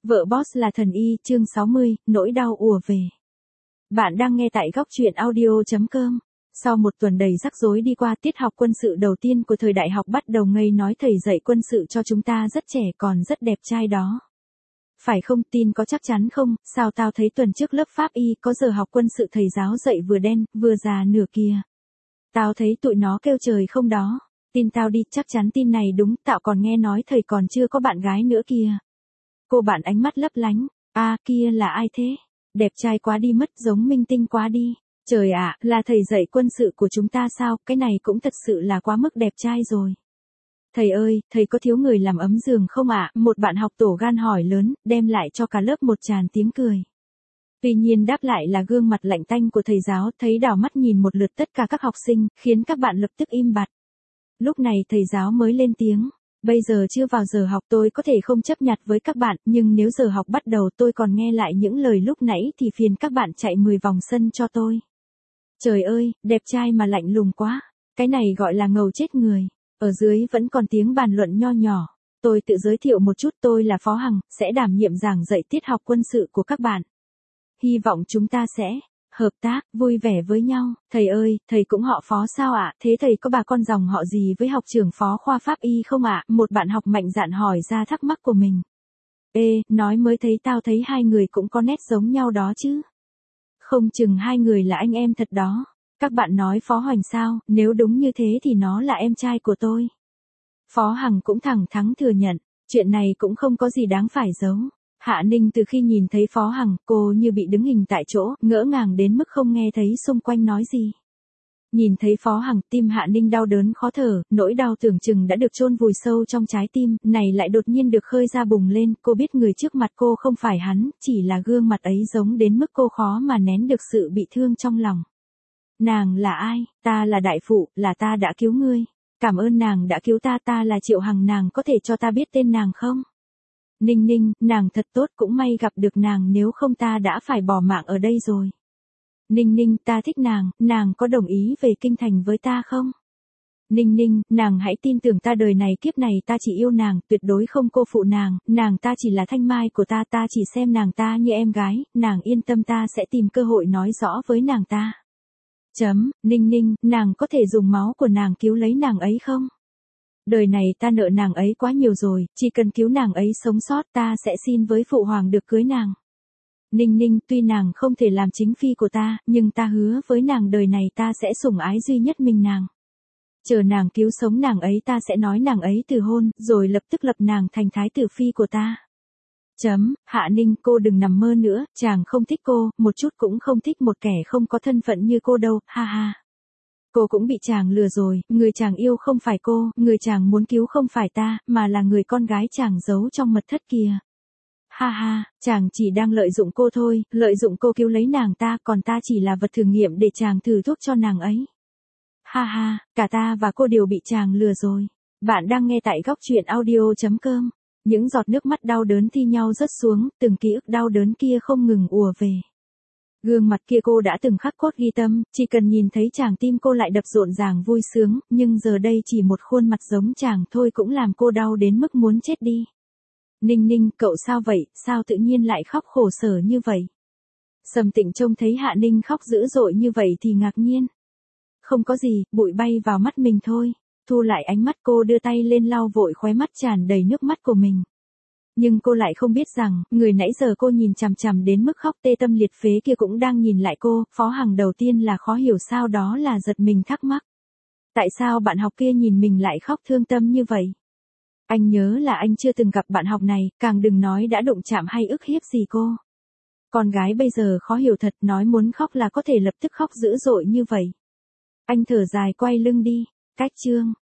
Vợ boss là thần y, chương 60, nỗi đau ùa về. Bạn đang nghe tại góc truyện audio.com. Sau một tuần đầy rắc rối đi qua, tiết học quân sự đầu tiên của thời đại học bắt đầu ngây nói thầy dạy quân sự cho chúng ta rất trẻ còn rất đẹp trai đó. Phải không, tin có chắc chắn không? Sao tao thấy tuần trước lớp pháp y có giờ học quân sự thầy giáo dạy vừa đen, vừa già nửa kia. Tao thấy tụi nó kêu trời không đó. Tin tao đi, chắc chắn tin này đúng, tao còn nghe nói thầy còn chưa có bạn gái nữa kìa. Cô bạn ánh mắt lấp lánh, kia là ai thế? Đẹp trai quá đi mất, giống minh tinh quá đi. Trời ạ, là thầy dạy quân sự của chúng ta sao, cái này cũng thật sự là quá mức đẹp trai rồi. Thầy ơi, thầy có thiếu người làm ấm giường không ạ? Một bạn học tổ gan hỏi lớn, đem lại cho cả lớp một tràng tiếng cười. Tuy nhiên đáp lại là gương mặt lạnh tanh của thầy giáo, thấy đảo mắt nhìn một lượt tất cả các học sinh, khiến các bạn lập tức im bặt. Lúc này thầy giáo mới lên tiếng. Bây giờ chưa vào giờ học, tôi có thể không chấp nhặt với các bạn, nhưng nếu giờ học bắt đầu tôi còn nghe lại những lời lúc nãy thì phiền các bạn chạy 10 vòng sân cho tôi. Trời ơi, đẹp trai mà lạnh lùng quá. Cái này gọi là ngầu chết người. Ở dưới vẫn còn tiếng bàn luận nho nhỏ. Tôi tự giới thiệu một chút, tôi là Phó Hằng, sẽ đảm nhiệm giảng dạy tiết học quân sự của các bạn. Hy vọng chúng ta sẽ hợp tác, vui vẻ với nhau. Thầy ơi, thầy cũng họ Phó sao ạ? Thế thầy có bà con dòng họ gì với học trưởng phó khoa pháp y không ạ? Một bạn học mạnh dạn hỏi ra thắc mắc của mình. Nói mới thấy tao thấy hai người cũng có nét giống nhau đó chứ. Không chừng hai người là anh em thật đó. Các bạn nói Phó Hoành sao? Nếu đúng như thế thì nó là em trai của tôi. Phó Hằng cũng thẳng thắn thừa nhận, chuyện này cũng không có gì đáng phải giấu. Hạ Ninh từ khi nhìn thấy Phó Hằng, cô như bị đứng hình tại chỗ, ngỡ ngàng đến mức không nghe thấy xung quanh nói gì. Nhìn thấy Phó Hằng, tim Hạ Ninh đau đớn khó thở, nỗi đau tưởng chừng đã được chôn vùi sâu trong trái tim, này lại đột nhiên được khơi ra bùng lên, cô biết người trước mặt cô không phải hắn, chỉ là gương mặt ấy giống đến mức cô khó mà nén được sự bị thương trong lòng. Nàng là ai? Ta là đại phụ, là ta đã cứu ngươi. Cảm ơn nàng đã cứu ta, ta là Triệu Hằng, nàng có thể cho ta biết tên nàng không? Ninh Ninh, nàng thật tốt, cũng may gặp được nàng, nếu không ta đã phải bỏ mạng ở đây rồi. Ninh Ninh, ta thích nàng có đồng ý về kinh thành với ta không? Ninh Ninh, nàng hãy tin tưởng ta, đời này kiếp này ta chỉ yêu nàng, tuyệt đối không cô phụ nàng ta chỉ là thanh mai của ta, ta chỉ xem nàng ta như em gái, nàng yên tâm, ta sẽ tìm cơ hội nói rõ với nàng ta. Ninh Ninh, nàng có thể dùng máu của nàng cứu lấy nàng ấy không? Đời này ta nợ nàng ấy quá nhiều rồi, chỉ cần cứu nàng ấy sống sót ta sẽ xin với phụ hoàng được cưới nàng. Ninh Ninh, tuy nàng không thể làm chính phi của ta, nhưng ta hứa với nàng đời này ta sẽ sủng ái duy nhất mình nàng. Chờ nàng cứu sống nàng ấy ta sẽ nói nàng ấy từ hôn, rồi lập tức lập nàng thành thái tử phi của ta. Hạ Ninh, cô đừng nằm mơ nữa, chàng không thích cô, một chút cũng không thích một kẻ không có thân phận như cô đâu, ha ha. Cô cũng bị chàng lừa rồi, người chàng yêu không phải cô, người chàng muốn cứu không phải ta, mà là người con gái chàng giấu trong mật thất kìa. Ha ha, chàng chỉ đang lợi dụng cô thôi, lợi dụng cô cứu lấy nàng ta, còn ta chỉ là vật thử nghiệm để chàng thử thuốc cho nàng ấy. Ha ha, cả ta và cô đều bị chàng lừa rồi. Bạn đang nghe tại góc truyện audio.com. Những giọt nước mắt đau đớn thi nhau rớt xuống, từng ký ức đau đớn kia không ngừng ùa về. Gương mặt kia cô đã từng khắc cốt ghi tâm, chỉ cần nhìn thấy chàng tim cô lại đập rộn ràng vui sướng, nhưng giờ đây chỉ một khuôn mặt giống chàng thôi cũng làm cô đau đến mức muốn chết đi. Ninh Ninh, cậu sao vậy, sao tự nhiên lại khóc khổ sở như vậy? Sầm Tịnh trông thấy Hạ Ninh khóc dữ dội như vậy thì ngạc nhiên. Không có gì, bụi bay vào mắt mình thôi. Thu lại ánh mắt, cô đưa tay lên lau vội khóe mắt tràn đầy nước mắt của mình. Nhưng cô lại không biết rằng, người nãy giờ cô nhìn chằm chằm đến mức khóc tê tâm liệt phế kia cũng đang nhìn lại cô. Phó Hằng đầu tiên là khó hiểu, sao đó là giật mình thắc mắc. Tại sao bạn học kia nhìn mình lại khóc thương tâm như vậy? Anh nhớ là anh chưa từng gặp bạn học này, càng đừng nói đã đụng chạm hay ức hiếp gì cô. Con gái bây giờ khó hiểu thật, nói muốn khóc là có thể lập tức khóc dữ dội như vậy. Anh thở dài quay lưng đi. Cách chương